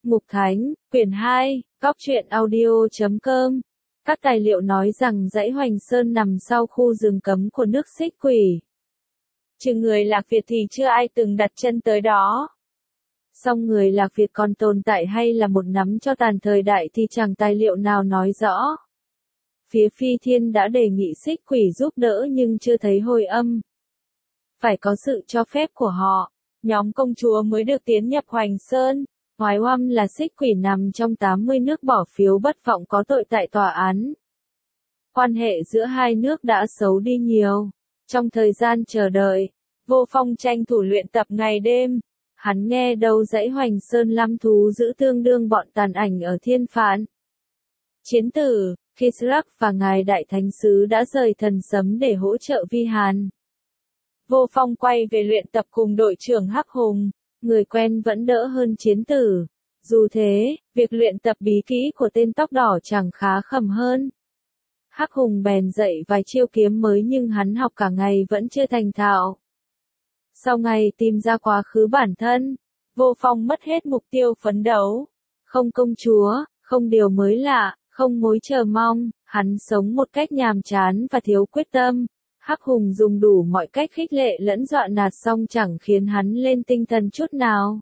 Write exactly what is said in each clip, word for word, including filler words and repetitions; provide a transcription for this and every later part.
Mục Thánh, quyển hai, góc truyện audio chấm com. Các tài liệu nói rằng dãy Hoành Sơn nằm sau khu rừng cấm của nước Xích Quỷ. Trừ người Lạc Việt thì chưa ai từng đặt chân tới đó. Song người Lạc Việt còn tồn tại hay là một nắm cho tàn thời đại thì chẳng tài liệu nào nói rõ. Phía Phi Thiên đã đề nghị Xích Quỷ giúp đỡ nhưng chưa thấy hồi âm. Phải có sự cho phép của họ, nhóm công chúa mới được tiến nhập Hoành Sơn. Ngoài oăm là Xích Quỷ nằm trong tám mươi nước bỏ phiếu bất vọng có tội tại tòa án. Quan hệ giữa hai nước đã xấu đi nhiều. Trong thời gian chờ đợi, Vô Phong tranh thủ luyện tập ngày đêm. Hắn nghe đâu dãy Hoành Sơn Lam thú giữ tương đương bọn tàn ảnh ở Thiên Phạn. Chiến tử, Kisrak và ngài Đại Thánh Sứ đã rời Thần Sấm để hỗ trợ Vi Hàn. Vô Phong quay về luyện tập cùng đội trưởng Hắc Hùng. Người quen vẫn đỡ hơn chiến tử. Dù thế, việc luyện tập bí kỹ của tên tóc đỏ chẳng khá khẩm hơn. Hắc Hùng bèn dạy vài chiêu kiếm mới nhưng hắn học cả ngày vẫn chưa thành thạo. Sau ngày tìm ra quá khứ bản thân, Vô Phong mất hết mục tiêu phấn đấu. Không công chúa, không điều mới lạ, không mối chờ mong, hắn sống một cách nhàm chán và thiếu quyết tâm. Hắc Hùng dùng đủ mọi cách khích lệ lẫn dọa nạt song chẳng khiến hắn lên tinh thần chút nào.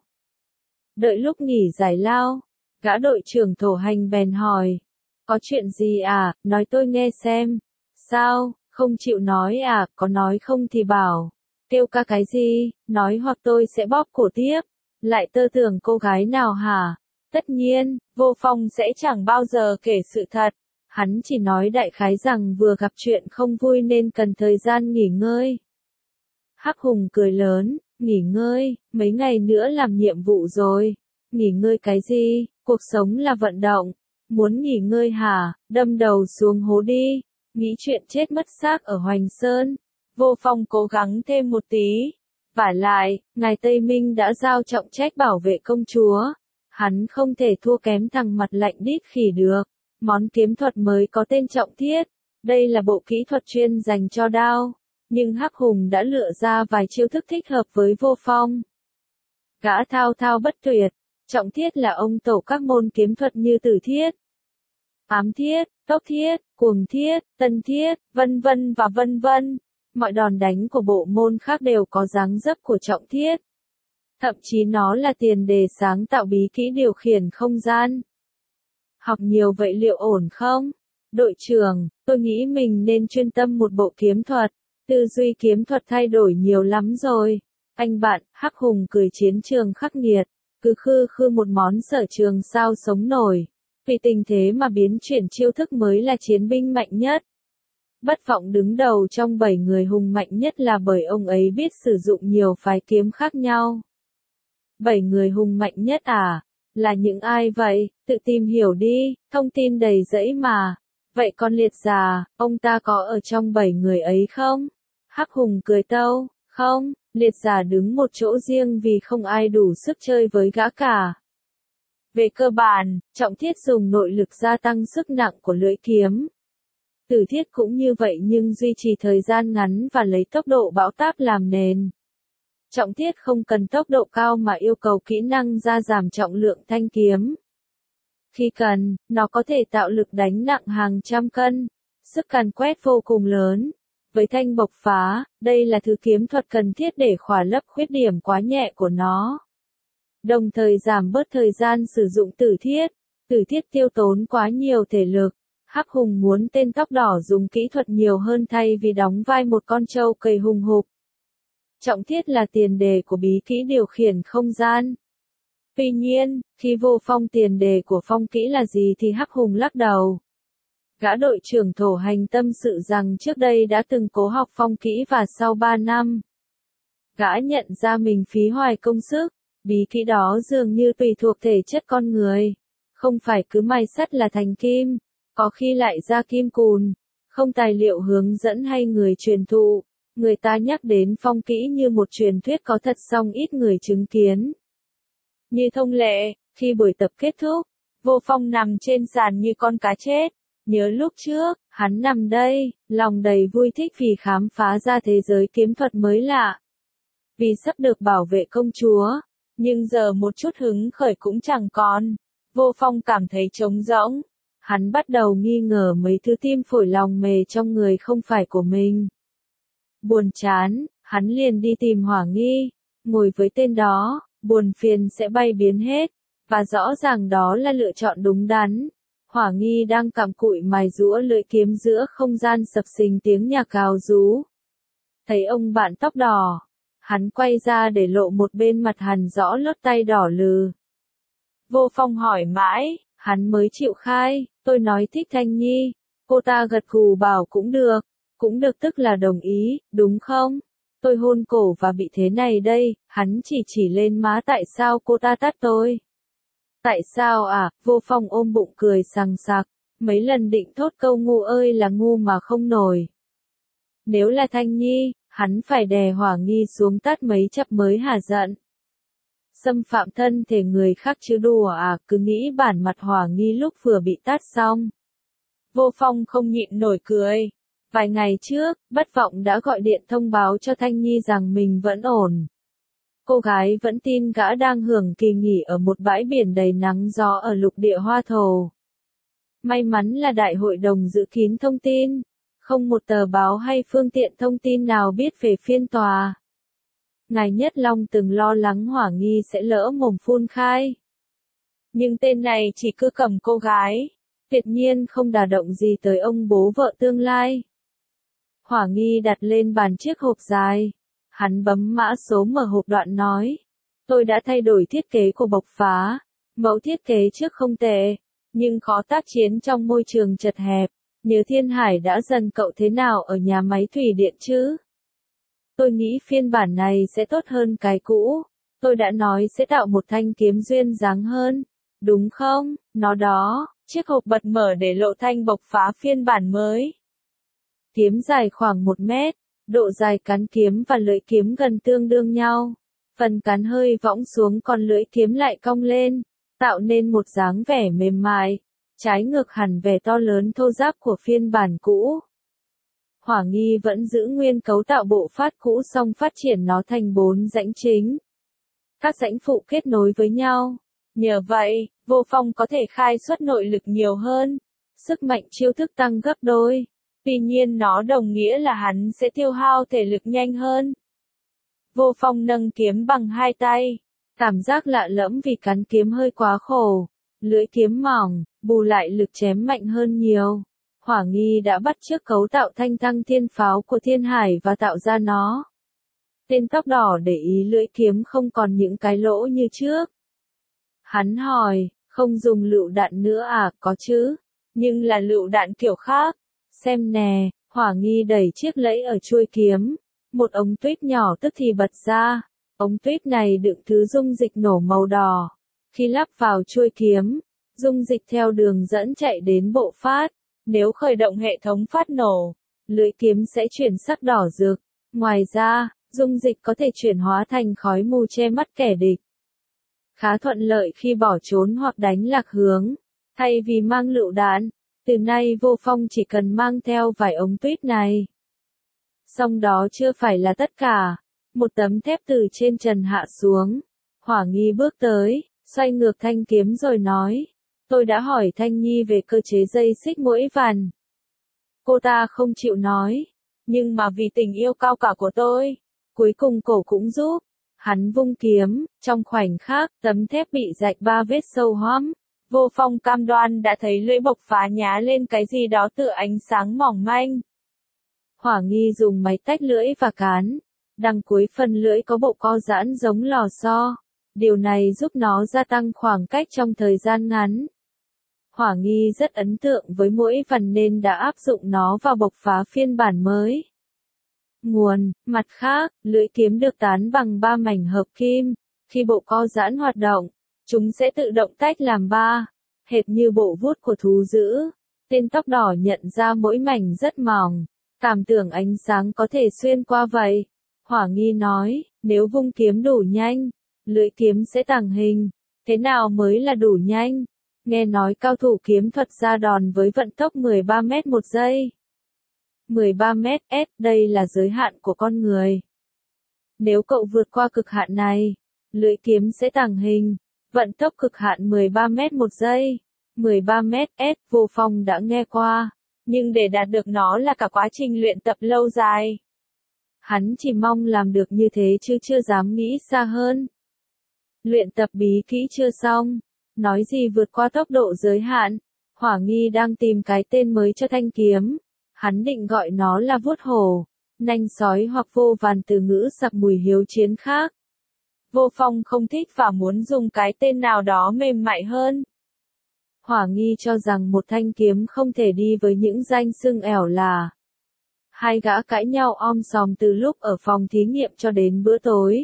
Đợi lúc nghỉ giải lao, gã đội trưởng Thổ Hành bèn hỏi. Có chuyện gì à, nói tôi nghe xem. Sao, không chịu nói à, có nói không thì bảo. Kêu ca cái gì, nói hoặc tôi sẽ bóp cổ tiếp. Lại tơ tưởng cô gái nào hả? Tất nhiên, Vô Phong sẽ chẳng bao giờ kể sự thật. Hắn chỉ nói đại khái rằng vừa gặp chuyện không vui nên cần thời gian nghỉ ngơi. Hắc Hùng cười lớn, nghỉ ngơi, mấy ngày nữa làm nhiệm vụ rồi. Nghỉ ngơi cái gì, cuộc sống là vận động. Muốn nghỉ ngơi hả, đâm đầu xuống hố đi. Nghĩ chuyện chết mất xác ở Hoành Sơn. Vô Phong cố gắng thêm một tí. Vả lại, ngài Tây Minh đã giao trọng trách bảo vệ công chúa. Hắn không thể thua kém thằng mặt lạnh đít khỉ được. Món kiếm thuật mới có tên Trọng Thiết. Đây là bộ kỹ thuật chuyên dành cho đao. Nhưng Hắc Hùng đã lựa ra vài chiêu thức thích hợp với Vô Phong. Gã thao thao bất tuyệt. Trọng Thiết là ông tổ các môn kiếm thuật như Tử Thiết, Ám Thiết, Tốc Thiết, Cuồng Thiết, Tân Thiết, vân vân và vân vân. Mọi đòn đánh của bộ môn khác đều có dáng dấp của Trọng Thiết. Thậm chí nó là tiền đề sáng tạo bí kỹ điều khiển không gian. Học nhiều vậy liệu ổn không? Đội trưởng, tôi nghĩ mình nên chuyên tâm một bộ kiếm thuật. Tư duy kiếm thuật thay đổi nhiều lắm rồi. Anh bạn, Hắc Hùng cười chiến trường khắc nghiệt. Cứ khư khư một món sở trường sao sống nổi. Vì tình thế mà biến chuyển chiêu thức mới là chiến binh mạnh nhất. Bất Vọng đứng đầu trong bảy người hùng mạnh nhất là bởi ông ấy biết sử dụng nhiều phái kiếm khác nhau. Bảy người hùng mạnh nhất à? Là những ai vậy? Tự tìm hiểu đi, thông tin đầy rẫy mà. Vậy con Liệt Già, ông ta có ở trong bảy người ấy không? Hắc Hùng cười tâu, không, Liệt Già đứng một chỗ riêng vì không ai đủ sức chơi với gã cả. Về cơ bản, Trọng Thiết dùng nội lực gia tăng sức nặng của lưỡi kiếm. Tử Thiết cũng như vậy nhưng duy trì thời gian ngắn và lấy tốc độ bão táp làm nền. Trọng Thiết không cần tốc độ cao mà yêu cầu kỹ năng gia giảm trọng lượng thanh kiếm. Khi cần, nó có thể tạo lực đánh nặng hàng trăm cân, sức càn quét vô cùng lớn. Với thanh bộc phá, đây là thứ kiếm thuật cần thiết để khỏa lấp khuyết điểm quá nhẹ của nó. Đồng thời giảm bớt thời gian sử dụng Tử Thiết. Tử Thiết tiêu tốn quá nhiều thể lực. Hắc Hùng muốn tên tóc đỏ dùng kỹ thuật nhiều hơn thay vì đóng vai một con trâu cầy hùng hục. Trọng Thiết là tiền đề của bí kỹ điều khiển không gian. Tuy nhiên, khi Vô Phong tiền đề của phong kỹ là gì thì Hắc Hùng lắc đầu. Gã đội trưởng Thổ Hành tâm sự rằng trước đây đã từng cố học phong kỹ và sau ba năm. Gã nhận ra mình phí hoài công sức, bí kỹ đó dường như tùy thuộc thể chất con người. Không phải cứ mài sắt là thành kim, có khi lại ra kim cùn. Không tài liệu hướng dẫn hay người truyền thụ. Người ta nhắc đến phong kỹ như một truyền thuyết có thật song ít người chứng kiến. Như thông lệ, khi buổi tập kết thúc, Vô Phong nằm trên sàn như con cá chết. Nhớ lúc trước, hắn nằm đây, lòng đầy vui thích vì khám phá ra thế giới kiếm thuật mới lạ. Vì sắp được bảo vệ công chúa, nhưng giờ một chút hứng khởi cũng chẳng còn. Vô Phong cảm thấy trống rỗng. Hắn bắt đầu nghi ngờ mấy thứ tim phổi lòng mề trong người không phải của mình. Buồn chán, hắn liền đi tìm Hỏa Nghi. Ngồi với tên đó, buồn phiền sẽ bay biến hết. Và rõ ràng đó là lựa chọn đúng đắn. Hỏa Nghi đang cặm cụi mài giũa lưỡi kiếm giữa không gian sập sình tiếng nhạc gào rú. Thấy ông bạn tóc đỏ, hắn quay ra để lộ một bên mặt hằn rõ lốt tay đỏ lừ. Vô Phong hỏi mãi, hắn mới chịu khai, tôi nói thích Thanh Nhi. Cô ta gật gù bảo cũng được, cũng được tức là đồng ý, đúng không? Tôi hôn cổ và bị thế này đây, hắn chỉ chỉ lên má tại sao cô ta tát tôi. Tại sao à, Vô Phong ôm bụng cười sằng sặc, mấy lần định thốt câu ngu ơi là ngu mà không nổi. Nếu là Thanh Nhi, hắn phải đè Hỏa Nghi xuống tát mấy chập mới hả giận. Xâm phạm thân thể người khác chứ đùa à, cứ nghĩ bản mặt Hỏa Nghi lúc vừa bị tát xong. Vô Phong không nhịn nổi cười. Vài ngày trước, Bất Vọng đã gọi điện thông báo cho Thanh Nhi rằng mình vẫn ổn. Cô gái vẫn tin gã đang hưởng kỳ nghỉ ở một bãi biển đầy nắng gió ở lục địa Hoa Thổ. May mắn là đại hội đồng giữ kín thông tin. Không một tờ báo hay phương tiện thông tin nào biết về phiên tòa. Ngài Nhất Long từng lo lắng Hỏa Nghi sẽ lỡ mồm phun khai. Nhưng tên này chỉ cứ cầm cô gái. Tuyệt nhiên không đả động gì tới ông bố vợ tương lai. Hỏa Nghi đặt lên bàn chiếc hộp dài. Hắn bấm mã số mở hộp đoạn nói. Tôi đã thay đổi thiết kế của bộc phá. Mẫu thiết kế trước không tệ. Nhưng khó tác chiến trong môi trường chật hẹp. Nhớ Thiên Hải đã dần cậu thế nào ở nhà máy thủy điện chứ? Tôi nghĩ phiên bản này sẽ tốt hơn cái cũ. Tôi đã nói sẽ tạo một thanh kiếm duyên dáng hơn. Đúng không? Nó đó, chiếc hộp bật mở để lộ thanh bộc phá phiên bản mới. Kiếm dài khoảng một mét, độ dài cán kiếm và lưỡi kiếm gần tương đương nhau. Phần cán hơi võng xuống còn lưỡi kiếm lại cong lên, tạo nên một dáng vẻ mềm mại, trái ngược hẳn vẻ to lớn thô ráp của phiên bản cũ. Hỏa Nghi vẫn giữ nguyên cấu tạo bộ phát cũ song phát triển nó thành bốn rãnh chính. Các rãnh phụ kết nối với nhau. Nhờ vậy, Vô Phong có thể khai xuất nội lực nhiều hơn. Sức mạnh chiêu thức tăng gấp đôi. Tuy nhiên nó đồng nghĩa là hắn sẽ tiêu hao thể lực nhanh hơn. Vô Phong nâng kiếm bằng hai tay. Cảm giác lạ lẫm vì cán kiếm hơi quá khổ. Lưỡi kiếm mỏng, bù lại lực chém mạnh hơn nhiều. Hỏa Nghi đã bắt chước cấu tạo thanh thăng thiên pháo của Thiên Hải và tạo ra nó. Tên tóc đỏ để ý lưỡi kiếm không còn những cái lỗ như trước. Hắn hỏi, không dùng lựu đạn nữa à, có chứ, nhưng là lựu đạn kiểu khác. Xem nè, Hỏa Nghi đẩy chiếc lẫy ở chuôi kiếm. Một ống tuyết nhỏ tức thì bật ra. Ống tuyết này đựng thứ dung dịch nổ màu đỏ. Khi lắp vào chuôi kiếm, dung dịch theo đường dẫn chạy đến bộ phát. Nếu khởi động hệ thống phát nổ, lưỡi kiếm sẽ chuyển sắc đỏ rực. Ngoài ra, dung dịch có thể chuyển hóa thành khói mù che mắt kẻ địch. Khá thuận lợi khi bỏ trốn hoặc đánh lạc hướng. Thay vì mang lựu đạn, từ nay Vô Phong chỉ cần mang theo vài ống tuyết này. Song đó chưa phải là tất cả. Một tấm thép từ trên trần hạ xuống. Hỏa Nghi bước tới, xoay ngược thanh kiếm rồi nói. Tôi đã hỏi Thanh Nhi về cơ chế dây xích mũi vằn. Cô ta không chịu nói. Nhưng mà vì tình yêu cao cả của tôi, cuối cùng cổ cũng giúp. Hắn vung kiếm, trong khoảnh khắc, tấm thép bị rạch ba vết sâu hoắm. Vô Phong cam đoan đã thấy lưỡi bộc phá nhá lên cái gì đó tựa ánh sáng mỏng manh. Hỏa Nghi dùng máy tách lưỡi và cán. Đằng cuối phần lưỡi có bộ co giãn giống lò xo. Điều này giúp nó gia tăng khoảng cách trong thời gian ngắn. Hỏa Nghi rất ấn tượng với mũi vằn nên đã áp dụng nó vào bộc phá phiên bản mới. Nguồn, mặt khác, lưỡi kiếm được tán bằng ba mảnh hợp kim. Khi bộ co giãn hoạt động, chúng sẽ tự động tách làm ba, hệt như bộ vuốt của thú dữ. Tên tóc đỏ nhận ra mỗi mảnh rất mỏng, cảm tưởng ánh sáng có thể xuyên qua vậy. Hỏa Nghi nói, nếu vung kiếm đủ nhanh, lưỡi kiếm sẽ tàng hình. Thế nào mới là đủ nhanh? Nghe nói cao thủ kiếm thuật ra đòn với vận tốc mười ba mét một giây. mười ba mét, đây là giới hạn của con người. Nếu cậu vượt qua cực hạn này, lưỡi kiếm sẽ tàng hình, vận tốc cực hạn mười ba mét một giây. mười ba mét S, Vô Phong đã nghe qua, nhưng để đạt được nó là cả quá trình luyện tập lâu dài. Hắn chỉ mong làm được như thế chứ chưa dám nghĩ xa hơn. Luyện tập bí kỹ chưa xong, nói gì vượt qua tốc độ giới hạn, Hỏa Nghi đang tìm cái tên mới cho thanh kiếm, hắn định gọi nó là vuốt hổ, nanh sói hoặc vô vàn từ ngữ sặc mùi hiếu chiến khác. Vô Phong không thích và muốn dùng cái tên nào đó mềm mại hơn. Hỏa Nghi cho rằng một thanh kiếm không thể đi với những danh xưng ẻo là. Hai gã cãi nhau om sòm từ lúc ở phòng thí nghiệm cho đến bữa tối.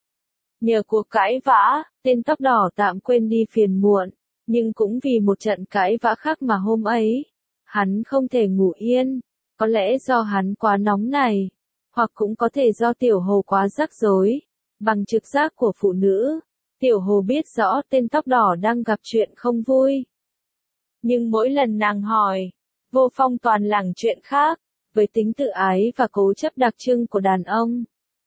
Nhờ cuộc cãi vã, tên tóc đỏ tạm quên đi phiền muộn, nhưng cũng vì một trận cãi vã khác mà hôm ấy, hắn không thể ngủ yên, có lẽ do hắn quá nóng này, hoặc cũng có thể do Tiểu Hồ quá rắc rối. Bằng trực giác của phụ nữ, Tiểu Hồ biết rõ tên tóc đỏ đang gặp chuyện không vui. Nhưng mỗi lần nàng hỏi, Vô Phong toàn lảng chuyện khác, với tính tự ái và cố chấp đặc trưng của đàn ông.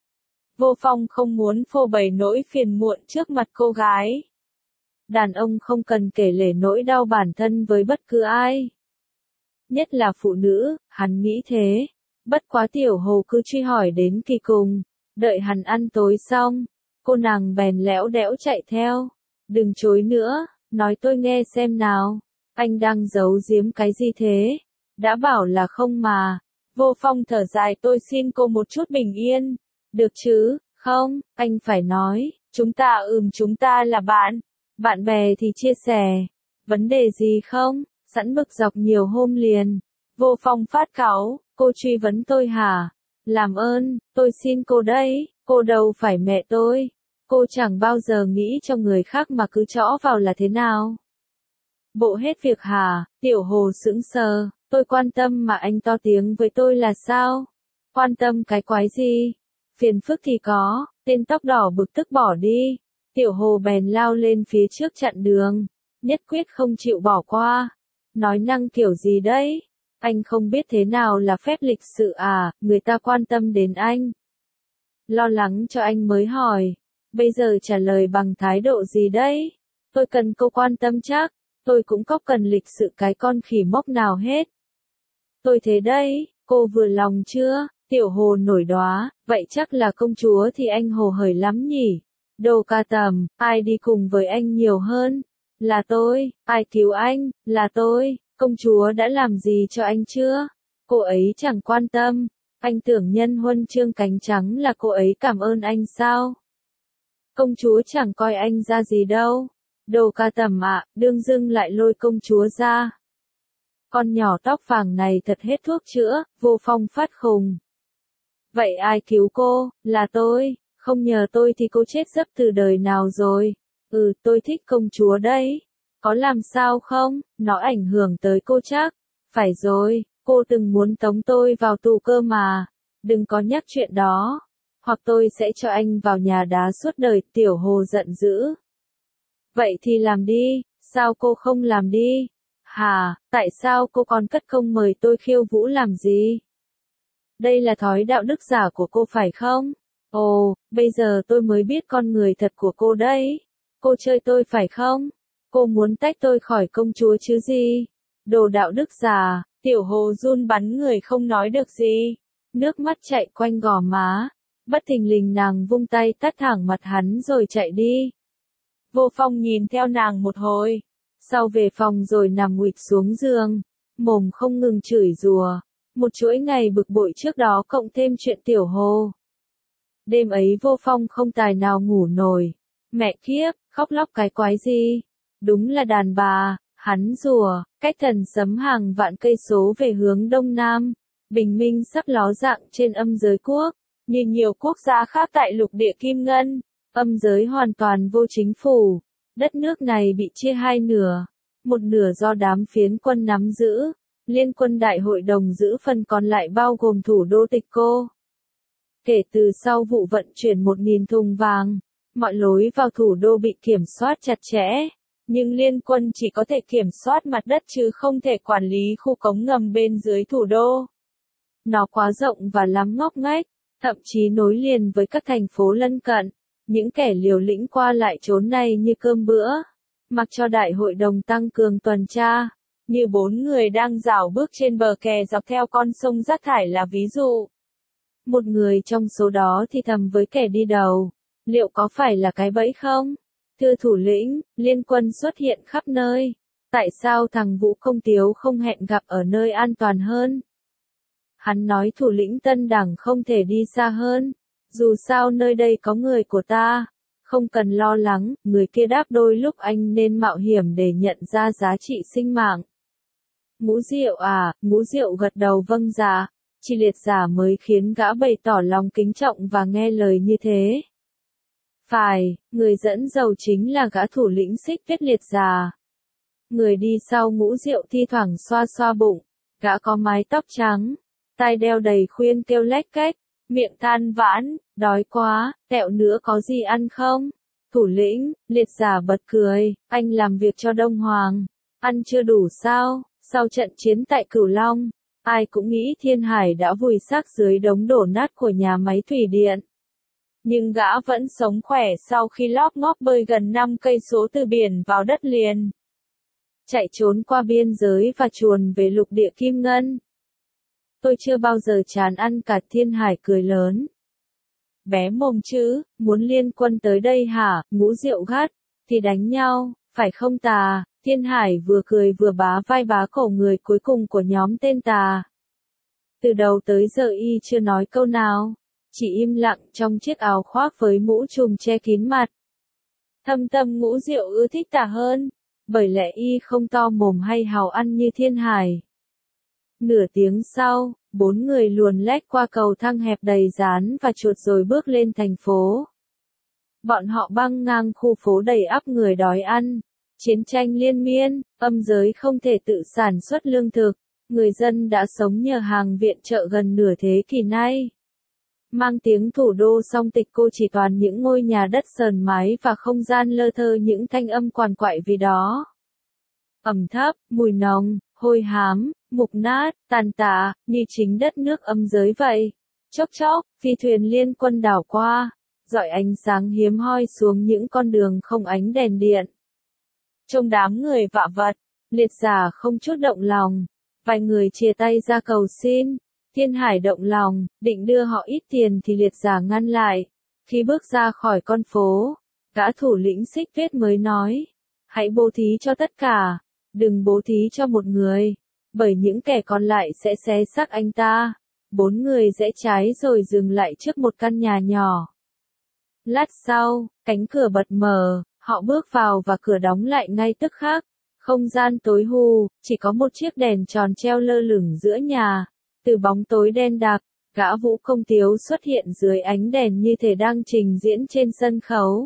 Vô Phong không muốn phô bày nỗi phiền muộn trước mặt cô gái. Đàn ông không cần kể lể nỗi đau bản thân với bất cứ ai. Nhất là phụ nữ, hắn nghĩ thế. Bất quá Tiểu Hồ cứ truy hỏi đến kỳ cùng, đợi hắn ăn tối xong, cô nàng bèn lẽo đẽo chạy theo. Đừng chối nữa, nói tôi nghe xem nào, anh đang giấu giếm cái gì thế? Đã bảo là không mà. Vô Phong thở dài, tôi xin cô một chút bình yên. Được chứ, không, anh phải nói, chúng ta ừm chúng ta là bạn. Bạn bè thì chia sẻ. Vấn đề gì không? Sẵn bực dọc nhiều hôm liền. Vô Phong phát cáu, cô truy vấn tôi hả? Làm ơn, tôi xin cô đấy, cô đâu phải mẹ tôi. Cô chẳng bao giờ nghĩ cho người khác mà cứ chõ vào là thế nào. Bộ hết việc hả? Tiểu Hồ sững sờ, tôi quan tâm mà anh to tiếng với tôi là sao? Quan tâm cái quái gì? Phiền phức thì có, tên tóc đỏ bực tức bỏ đi. Tiểu Hồ bèn lao lên phía trước chặn đường, nhất quyết không chịu bỏ qua. Nói năng kiểu gì đấy? Anh không biết thế nào là phép lịch sự à, người ta quan tâm đến anh. Lo lắng cho anh mới hỏi, bây giờ trả lời bằng thái độ gì đấy? Tôi cần cô quan tâm chắc, tôi cũng có cần lịch sự cái con khỉ mốc nào hết. Tôi thế đấy, cô vừa lòng chưa? Tiểu Hồ nổi đoá, vậy chắc là công chúa thì anh hồ hởi lắm nhỉ? Đồ ca tầm, ai đi cùng với anh nhiều hơn? Là tôi, ai cứu anh? Là tôi, công chúa đã làm gì cho anh chưa? Cô ấy chẳng quan tâm, anh tưởng nhân huân chương cánh trắng là cô ấy cảm ơn anh sao? Công chúa chẳng coi anh ra gì đâu. Đồ ca tầm ạ, đương dưng lại lôi công chúa ra. Con nhỏ tóc vàng này thật hết thuốc chữa, Vô Phong phát khùng. Vậy ai cứu cô? Là tôi, không nhờ tôi thì cô chết giấc từ đời nào rồi. Ừ, tôi thích công chúa đấy. Có làm sao không? Nó ảnh hưởng tới cô chắc. Phải rồi, cô từng muốn tống tôi vào tù cơ mà. Đừng có nhắc chuyện đó. Hoặc tôi sẽ cho anh vào nhà đá suốt đời. Tiểu Hồ giận dữ. Vậy thì làm đi, sao cô không làm đi? Hà, tại sao cô còn cất công mời tôi khiêu vũ làm gì? Đây là thói đạo đức giả của cô phải không? Ồ, bây giờ tôi mới biết con người thật của cô đấy. Cô chơi tôi phải không? Cô muốn tách tôi khỏi công chúa chứ gì? Đồ đạo đức giả, Tiểu Hồ run bắn người không nói được gì. Nước mắt chạy quanh gò má. Bất thình lình nàng vung tay tát thẳng mặt hắn rồi chạy đi. Vô Phong nhìn theo nàng một hồi. Sau về phòng rồi nằm nguỵt xuống giường. Mồm không ngừng chửi rủa. Một chuỗi ngày bực bội trước đó cộng thêm chuyện Tiểu Hồ. Đêm ấy Vô Phong không tài nào ngủ nổi. Mẹ kiếp, khóc lóc cái quái gì? Đúng là đàn bà, hắn rùa, cách thần sấm hàng vạn cây số về hướng đông nam. Bình minh sắp ló dạng trên âm giới quốc. Như nhiều quốc gia khác tại lục địa Kim Ngân, âm giới hoàn toàn vô chính phủ. Đất nước này bị chia hai nửa. Một nửa do đám phiến quân nắm giữ. Liên quân đại hội đồng giữ phần còn lại bao gồm thủ đô Tịch Cô. Kể từ sau vụ vận chuyển một nghìn thùng vàng, mọi lối vào thủ đô bị kiểm soát chặt chẽ, nhưng liên quân chỉ có thể kiểm soát mặt đất chứ không thể quản lý khu cống ngầm bên dưới thủ đô. Nó quá rộng và lắm ngóc ngách, thậm chí nối liền với các thành phố lân cận, những kẻ liều lĩnh qua lại trốn này như cơm bữa, mặc cho đại hội đồng tăng cường tuần tra, như bốn người đang rảo bước trên bờ kè dọc theo con sông rác thải là ví dụ. Một người trong số đó thì thầm với kẻ đi đầu, liệu có phải là cái bẫy không? Thưa thủ lĩnh, liên quân xuất hiện khắp nơi, tại sao thằng Vũ Công Tiếu không hẹn gặp ở nơi an toàn hơn? Hắn nói thủ lĩnh Tân Đảng không thể đi xa hơn, dù sao nơi đây có người của ta, không cần lo lắng, người kia đáp đôi lúc anh nên mạo hiểm để nhận ra giá trị sinh mạng. Ngũ Diệu à, Ngũ Diệu gật đầu vâng dạ, chỉ liệt giả mới khiến gã bày tỏ lòng kính trọng và nghe lời như thế. Phải, người dẫn đầu chính là gã thủ lĩnh Xích Tuyết liệt giả. Người đi sau Ngũ Diệu thi thoảng xoa xoa bụng, gã có mái tóc trắng, tai đeo đầy khuyên kêu lách cách, miệng than vãn, đói quá, tẹo nữa có gì ăn không? Thủ lĩnh, liệt giả bật cười, anh làm việc cho Đông Hoàng, ăn chưa đủ sao? Sau trận chiến tại Cửu Long, ai cũng nghĩ Thiên Hải đã vùi xác dưới đống đổ nát của nhà máy thủy điện. Nhưng gã vẫn sống khỏe sau khi lóp ngóp bơi gần năm cây số từ biển vào đất liền. Chạy trốn qua biên giới và chuồn về lục địa Kim Ngân. Tôi chưa bao giờ chán ăn cả. Thiên Hải cười lớn. Bé mồm chứ, muốn liên quân tới đây hả? Ngũ Diệu gắt, thì đánh nhau, phải không tà? Thiên Hải vừa cười vừa bá vai bá cổ người cuối cùng của nhóm tên tà. Từ đầu tới giờ y chưa nói câu nào, chỉ im lặng trong chiếc áo khoác với mũ trùm che kín mặt. Thâm tâm Ngũ Diệu ưa thích tà hơn, bởi lẽ y không to mồm hay hào ăn như Thiên Hải. Nửa tiếng sau, bốn người luồn lách qua cầu thang hẹp đầy rán và chuột rồi bước lên thành phố. Bọn họ băng ngang khu phố đầy ắp người đói ăn. Chiến tranh liên miên, âm giới không thể tự sản xuất lương thực, người dân đã sống nhờ hàng viện trợ gần nửa thế kỷ nay. Mang tiếng thủ đô song tịch cô chỉ toàn những ngôi nhà đất sờn mái và không gian lơ thơ những thanh âm quằn quại vì đó. Ẩm thấp, mùi nồng, hôi hám, mục nát, tàn tạ, như chính đất nước âm giới vậy. Chốc chốc, phi thuyền liên quân đảo qua, rọi ánh sáng hiếm hoi xuống những con đường không ánh đèn điện. Trong đám người vạ vật, liệt giả không chút động lòng, vài người chia tay ra cầu xin. Thiên Hải động lòng, định đưa họ ít tiền thì liệt giả ngăn lại. Khi bước ra khỏi con phố, gã thủ lĩnh Xích Tuyết mới nói, hãy bố thí cho tất cả, đừng bố thí cho một người, bởi những kẻ còn lại sẽ xé xác anh ta. Bốn người rẽ trái rồi dừng lại trước một căn nhà nhỏ. Lát sau, cánh cửa bật mở. Họ bước vào và cửa đóng lại ngay tức khắc. Không gian tối hù, chỉ có một chiếc đèn tròn treo lơ lửng giữa nhà. Từ bóng tối đen đặc, gã Vũ Công Tiếu xuất hiện dưới ánh đèn như thể đang trình diễn trên sân khấu.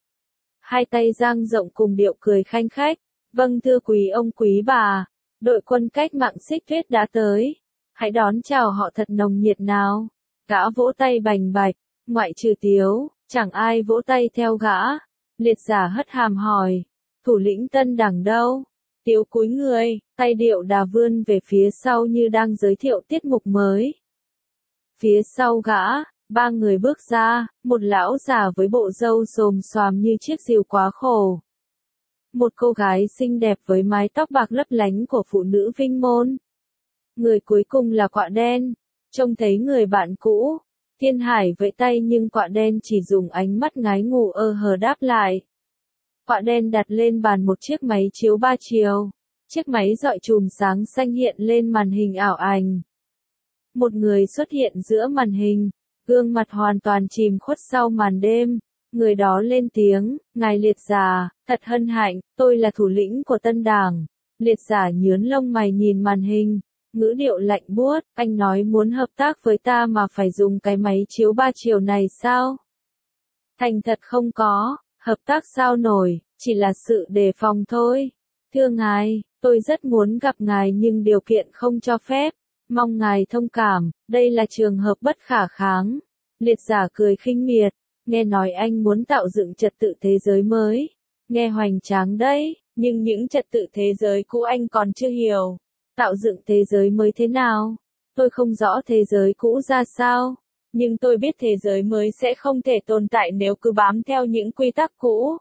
Hai tay dang rộng cùng điệu cười khanh khách. Vâng thưa quý ông quý bà, đội quân cách mạng Xích Tuyết đã tới. Hãy đón chào họ thật nồng nhiệt nào. Gã vỗ tay bành bạch, ngoại trừ Tiếu, chẳng ai vỗ tay theo gã. Liệt giả hất hàm hỏi, thủ lĩnh Tân Đảng đâu? Tiếu cúi người, tay điệu đà vươn về phía sau như đang giới thiệu tiết mục mới. Phía sau gã, ba người bước ra, một lão già với bộ râu xồm xoàm như chiếc rìu quá khổ. Một cô gái xinh đẹp với mái tóc bạc lấp lánh của phụ nữ Vinh Môn. Người cuối cùng là Quạ Đen, trông thấy người bạn cũ. Thiên Hải vẫy tay nhưng Quạ Đen chỉ dùng ánh mắt ngái ngủ ơ hờ đáp lại. Quạ Đen đặt lên bàn một chiếc máy chiếu ba chiều. Chiếc máy rọi chùm sáng xanh hiện lên màn hình ảo ảnh. Một người xuất hiện giữa màn hình, gương mặt hoàn toàn chìm khuất sau màn đêm. Người đó lên tiếng, ngài liệt giả, thật hân hạnh, tôi là thủ lĩnh của Tân Đảng. Liệt giả nhướng lông mày nhìn màn hình. Ngữ điệu lạnh buốt, anh nói muốn hợp tác với ta mà phải dùng cái máy chiếu ba chiều này sao? Thành thật không có, hợp tác sao nổi, chỉ là sự đề phòng thôi. Thưa ngài, tôi rất muốn gặp ngài nhưng điều kiện không cho phép, mong ngài thông cảm, đây là trường hợp bất khả kháng. Liệt giả cười khinh miệt, nghe nói anh muốn tạo dựng trật tự thế giới mới, nghe hoành tráng đấy, nhưng những trật tự thế giới cũ anh còn chưa hiểu. Tạo dựng thế giới mới thế nào? Tôi không rõ thế giới cũ ra sao. Nhưng tôi biết thế giới mới sẽ không thể tồn tại nếu cứ bám theo những quy tắc cũ.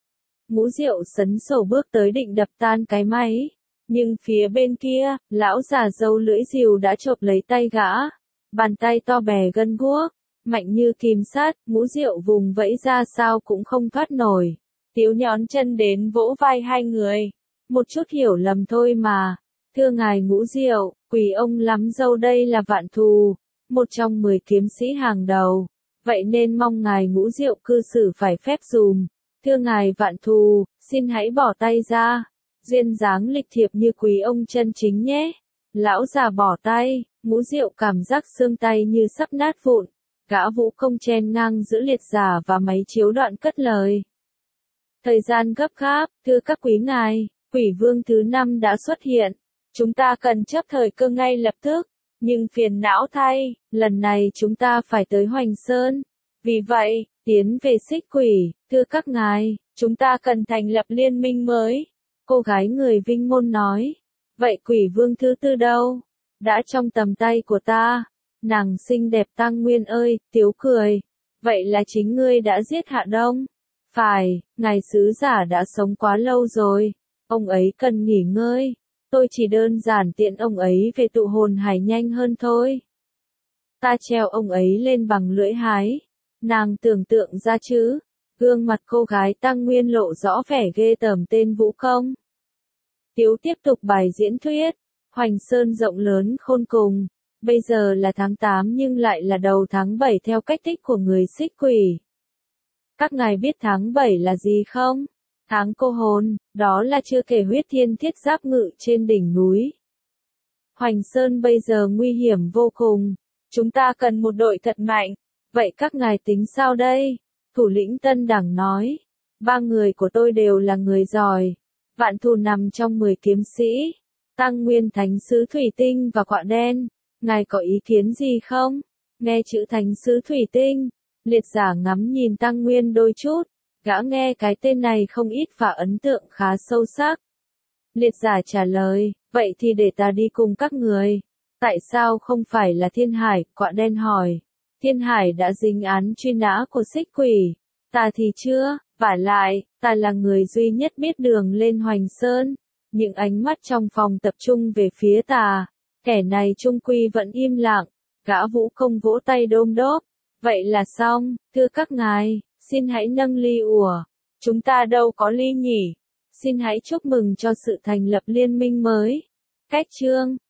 Ngũ Diệu sấn sổ bước tới định đập tan cái máy. Nhưng phía bên kia, lão già râu lưỡi rìu đã chộp lấy tay gã. Bàn tay to bè gân guốc, mạnh như kìm sát, Ngũ Diệu vùng vẫy ra sao cũng không thoát nổi. Tiếu nhón chân đến vỗ vai hai người. Một chút hiểu lầm thôi mà. Thưa ngài Ngũ Diệu, quỳ ông lắm dâu đây là Vạn Thù, một trong mười kiếm sĩ hàng đầu. Vậy nên mong ngài Ngũ Diệu cư xử phải phép dùm. Thưa ngài Vạn Thù, xin hãy bỏ tay ra. Duyên dáng lịch thiệp như quý ông chân chính nhé. Lão già bỏ tay, Ngũ Diệu cảm giác xương tay như sắp nát vụn. Gã vũ công chen ngang giữa liệt giả và máy chiếu đoạn cất lời. Thời gian gấp gáp, thưa các quý ngài, quỷ vương thứ năm đã xuất hiện. Chúng ta cần chấp thời cơ ngay lập tức. Nhưng phiền não thay, lần này chúng ta phải tới Hoành Sơn. Vì vậy, tiến về Xích Quỷ, thưa các ngài, chúng ta cần thành lập liên minh mới. Cô gái người Vinh Môn nói. Vậy quỷ vương thứ tư đâu? Đã trong tầm tay của ta. Nàng xinh đẹp Tăng Nguyên ơi, Tiếu cười. Vậy là chính ngươi đã giết Hạ Đông. Phải, ngài sứ giả đã sống quá lâu rồi. Ông ấy cần nghỉ ngơi. Tôi chỉ đơn giản tiện ông ấy về tụ hồn hải nhanh hơn thôi. Ta treo ông ấy lên bằng lưỡi hái. Nàng tưởng tượng ra chứ. Gương mặt cô gái Tăng Nguyên lộ rõ vẻ ghê tởm tên vũ công. Tiếu tiếp tục bài diễn thuyết. Hoành Sơn rộng lớn khôn cùng. Bây giờ là tháng tám nhưng lại là đầu tháng bảy theo cách tích của người Xích Quỷ. Các ngài biết tháng bảy là gì không? Tháng cô hồn, đó là chưa kể huyết thiên thiết giáp ngự trên đỉnh núi. Hoành Sơn bây giờ nguy hiểm vô cùng. Chúng ta cần một đội thật mạnh. Vậy các ngài tính sao đây? Thủ lĩnh Tân Đẳng nói. Ba người của tôi đều là người giỏi. Vạn Thù nằm trong mười kiếm sĩ. Tăng Nguyên Thánh Sứ Thủy Tinh và Quạ Đen. Ngài có ý kiến gì không? Nghe chữ Thánh Sứ Thủy Tinh. Liệt giả ngắm nhìn Tăng Nguyên đôi chút. Gã nghe cái tên này không ít và ấn tượng khá sâu sắc. Liệt giả trả lời, vậy thì để ta đi cùng các người. Tại sao không phải là Thiên Hải? Quạ Đen hỏi. Thiên Hải đã dính án truy nã của Xích Quỷ. Ta thì chưa, vả lại, ta là người duy nhất biết đường lên Hoành Sơn. Những ánh mắt trong phòng tập trung về phía ta. Kẻ này trung quy vẫn im lặng. Gã vũ công vỗ tay đôm đốp. Vậy là xong, thưa các ngài, xin hãy nâng ly ủa. Chúng ta đâu có ly nhỉ. Xin hãy chúc mừng cho sự thành lập liên minh mới. Cách chương